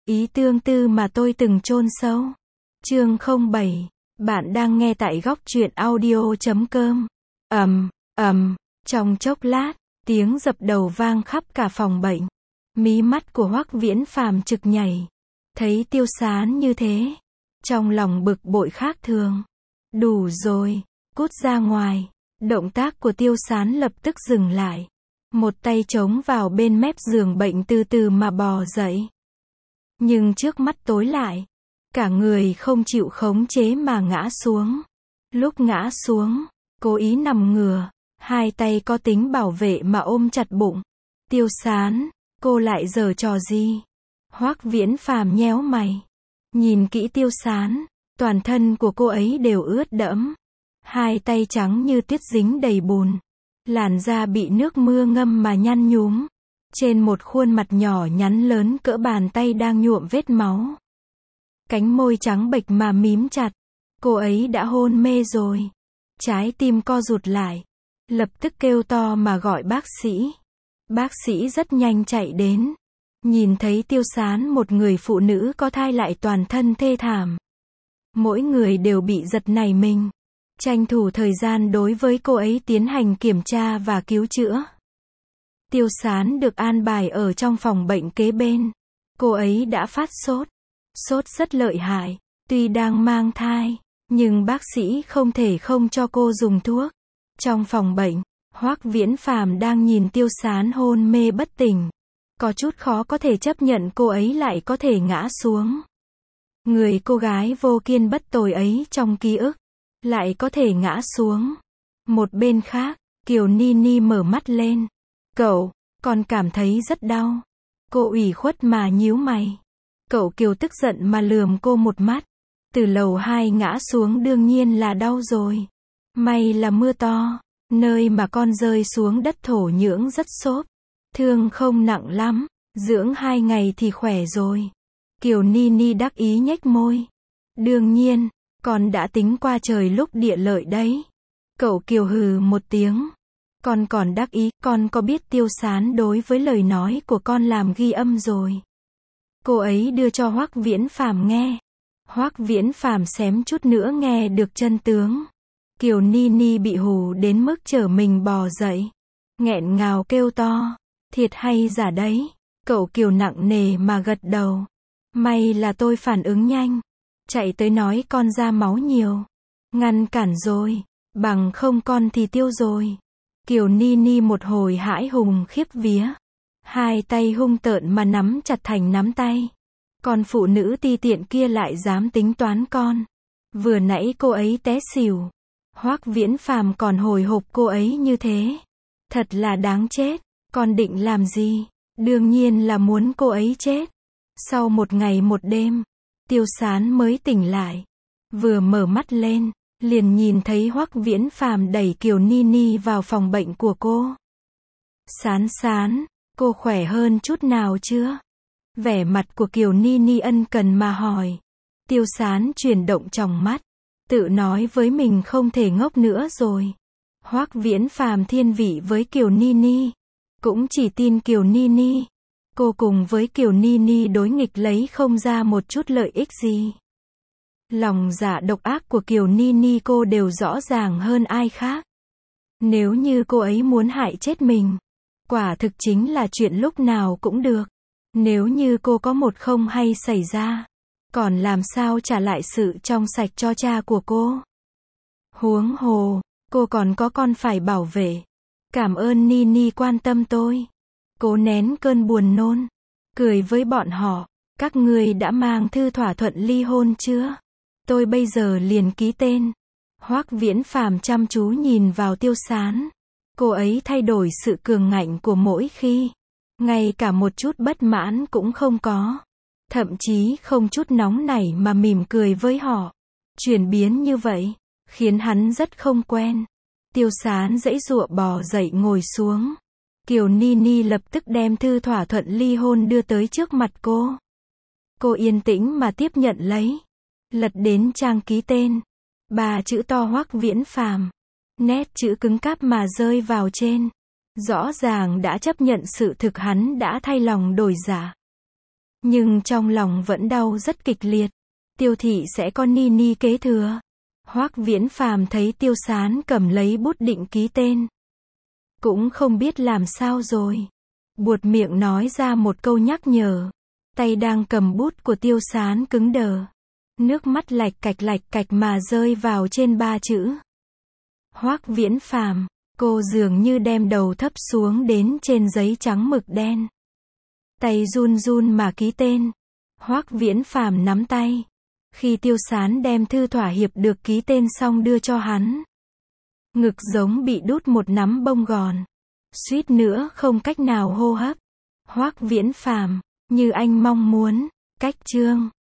Ý tương tư mà tôi từng chôn sâu. Chương 07. Bạn đang nghe tại góc truyện audio.com. Trong chốc lát, tiếng dập đầu vang khắp cả phòng bệnh. Mí mắt của Hoắc Viễn Phàm trực nhảy. Thấy Tiêu Sán như thế, trong lòng bực bội khác thường. Đủ rồi, cút ra ngoài. Động tác của Tiêu Sán lập tức dừng lại. Một tay chống vào bên mép giường bệnh từ từ mà bò dậy. Nhưng trước mắt tối lại, cả người không chịu khống chế mà ngã xuống. Lúc ngã xuống, cố ý nằm ngửa, hai tay có tính bảo vệ mà ôm chặt bụng. Tiêu Sán, cô lại giở trò gì? Hoắc Viễn Phàm nhéo mày. Nhìn kỹ Tiêu Sán, toàn thân của cô ấy đều ướt đẫm. Hai tay trắng như tuyết dính đầy bùn. Làn da bị nước mưa ngâm mà nhăn nhúm. Trên một khuôn mặt nhỏ nhắn lớn cỡ bàn tay đang nhuộm vết máu. Cánh môi trắng bệch mà mím chặt. Cô ấy đã hôn mê rồi. Trái tim co rụt lại. Lập tức kêu to mà gọi bác sĩ. Bác sĩ rất nhanh chạy đến. Nhìn thấy Tiêu Sán, một người phụ nữ có thai lại toàn thân thê thảm. Mỗi người đều bị giật nảy mình. Tranh thủ thời gian đối với cô ấy tiến hành kiểm tra và cứu chữa. Tiêu Sán được an bài ở trong phòng bệnh kế bên. Cô ấy đã phát sốt. Sốt rất lợi hại. Tuy đang mang thai, nhưng bác sĩ không thể không cho cô dùng thuốc. Trong phòng bệnh, Hoắc Viễn Phàm đang nhìn Tiêu Sán hôn mê bất tỉnh. Có chút khó có thể chấp nhận cô ấy lại có thể ngã xuống. Người cô gái vô kiên bất tồi ấy trong ký ức, lại có thể ngã xuống. Một bên khác, Kiều Nini mở mắt lên. Cậu, con cảm thấy rất đau. Cô ủy khuất mà nhíu mày. Cậu Kiều tức giận mà lườm cô một mắt. Từ lầu 2 ngã xuống đương nhiên là đau rồi. May là mưa to, nơi mà con rơi xuống đất thổ nhưỡng rất xốp. Thương không nặng lắm, dưỡng 2 ngày thì khỏe rồi. Kiều Nini đắc ý nhếch môi. Đương nhiên, con đã tính qua trời lúc địa lợi đấy. Cậu Kiều hừ một tiếng. Con còn đắc ý, con có biết Tiêu Sán đối với lời nói của con làm ghi âm rồi. Cô ấy đưa cho Hoắc Viễn Phàm nghe. Hoắc Viễn Phàm xém chút nữa nghe được chân tướng. Kiều Nini bị hù đến mức trở mình bò dậy. Nghẹn ngào kêu to. Thiệt hay giả đấy. Cậu Kiều nặng nề mà gật đầu. May là tôi phản ứng nhanh. Chạy tới nói con ra máu nhiều. Ngăn cản rồi. Bằng không con thì tiêu rồi. Kiều Nini một hồi hãi hùng khiếp vía. Hai tay hung tợn mà nắm chặt thành nắm tay. Con phụ nữ ti tiện kia lại dám tính toán con. Vừa nãy cô ấy té xỉu. Hoắc Viễn Phàm còn hồi hộp cô ấy như thế. Thật là đáng chết. Con định làm gì? Đương nhiên là muốn cô ấy chết. Sau một ngày một đêm, Tiêu Sán mới tỉnh lại. Vừa mở mắt lên, liền nhìn thấy Hoắc Viễn Phàm đẩy Kiều Nini vào phòng bệnh của cô. Sán Sán, cô khỏe hơn chút nào chưa? Vẻ mặt của Kiều Nini ân cần mà hỏi. Tiêu Sán chuyển động tròng mắt, tự nói với mình không thể ngốc nữa rồi. Hoắc Viễn Phàm thiên vị với Kiều Nini, cũng chỉ tin Kiều Nini. Cô cùng với Kiều Nini đối nghịch lấy không ra một chút lợi ích gì. Lòng dạ độc ác của Kiều Nini cô đều rõ ràng hơn ai khác. Nếu như cô ấy muốn hại chết mình, quả thực chính là chuyện lúc nào cũng được. Nếu như cô có một không hay xảy ra, còn làm sao trả lại sự trong sạch cho cha của cô? Huống hồ, cô còn có con phải bảo vệ. Cảm ơn Nini quan tâm tôi. Cố nén cơn buồn nôn, cười với bọn họ. Các ngươi đã mang thư thỏa thuận ly hôn chưa? Tôi bây giờ liền ký tên. Hoắc Viễn Phàm chăm chú nhìn vào Tiêu Sán. Cô ấy thay đổi sự cường ngạnh của mỗi khi. Ngay cả một chút bất mãn cũng không có. Thậm chí không chút nóng nảy mà mỉm cười với họ. Chuyển biến như vậy, khiến hắn rất không quen. Tiêu Sán giãy giụa bò dậy ngồi xuống. Kiều Nini lập tức đem thư thỏa thuận ly hôn đưa tới trước mặt cô. Cô yên tĩnh mà tiếp nhận lấy. Lật đến trang ký tên. 3 chữ to Hoắc Viễn Phàm. Nét chữ cứng cáp mà rơi vào trên. Rõ ràng đã chấp nhận sự thực hắn đã thay lòng đổi dạ. Nhưng trong lòng vẫn đau rất kịch liệt. Tiêu thị sẽ có ni ni kế thừa. Hoắc Viễn Phàm thấy Tiêu Sán cầm lấy bút định ký tên. Cũng không biết làm sao rồi. Buột miệng nói ra một câu nhắc nhở. Tay đang cầm bút của Tiêu Sán cứng đờ. Nước mắt lạch cạch mà rơi vào trên 3 chữ. Hoắc Viễn Phàm, cô dường như đem đầu thấp xuống đến trên giấy trắng mực đen. Tay run run mà ký tên. Hoắc Viễn Phàm nắm tay. Khi Tiêu Sán đem thư thỏa hiệp được ký tên xong đưa cho hắn. Ngực giống bị đút một nắm bông gòn. Suýt nữa không cách nào hô hấp. Hoắc Viễn Phàm, như anh mong muốn. Cách chương